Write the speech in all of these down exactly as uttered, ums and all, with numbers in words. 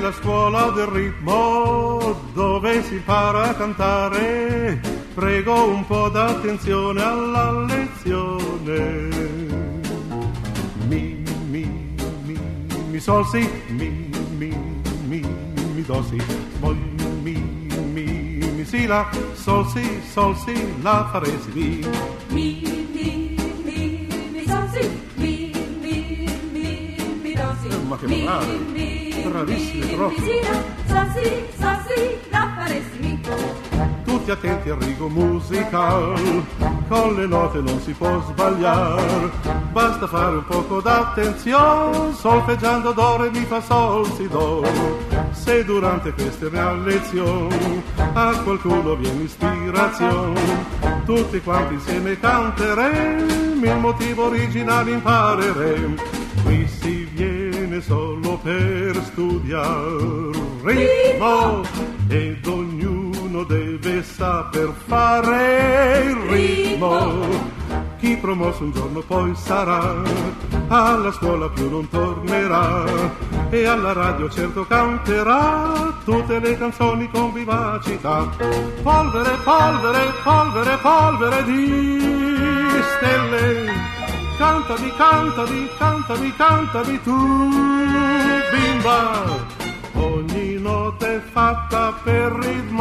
la scuola del ritmo dove si impara a cantare. Prego un po' d'attenzione alla lezione. Mi, mi, mi, mi sol si, mi, mi, mi, mi do si, poi mi, mi, mi si la, sol si, sol si, la fa re si mi. Mi, mi, mi, mi sol si, mi, mi, mi, mi do si. Eh, ma che brave, bravissime proprio. Mi si la, sol si, sol si, la fa re si mi. Tutti attenti al rigo musical, con le note non si può sbagliare, basta fare un poco d'attenzione, solfeggiando do, re, mi, fa, sol, si, do. Se durante queste mie lezioni a qualcuno viene ispirazione, tutti quanti insieme canteremo, il motivo originale impareremo. Qui si viene solo per studiare ritmo ed ognuno deve saper fare il ritmo. Chi promosso un giorno poi sarà, alla scuola più non tornerà, e alla radio certo canterà tutte le canzoni con vivacità. Polvere, polvere, polvere, polvere di stelle, cantami, cantami, cantami, cantami tu, bimba. Ogni nota è fatta per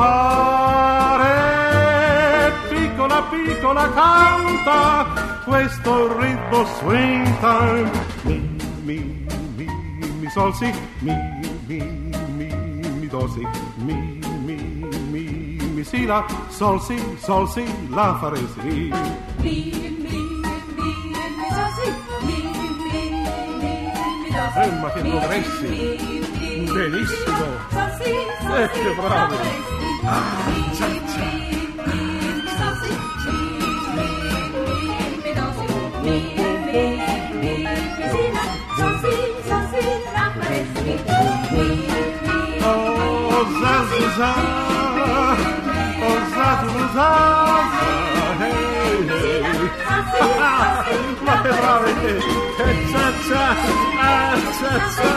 ritmare, piccola piccola canta, questo è il ritmo swing time. Mi, mi, mi, mi sol si, mi, mi, mi, mi do si, mi, mi, mi, mi si la, sol si, sol si, la fa re si. Mi, mi, mi, mi sol si, mi, mi, mi, mi do si. Eh, ma che progressi! Benissimo! Eh, che bravo! Ah, cia, cia. Oh, Zazuza! Oh, Zazuza! Hey, hey! Ma che brave! Cia, cia! Ah, cia, cia!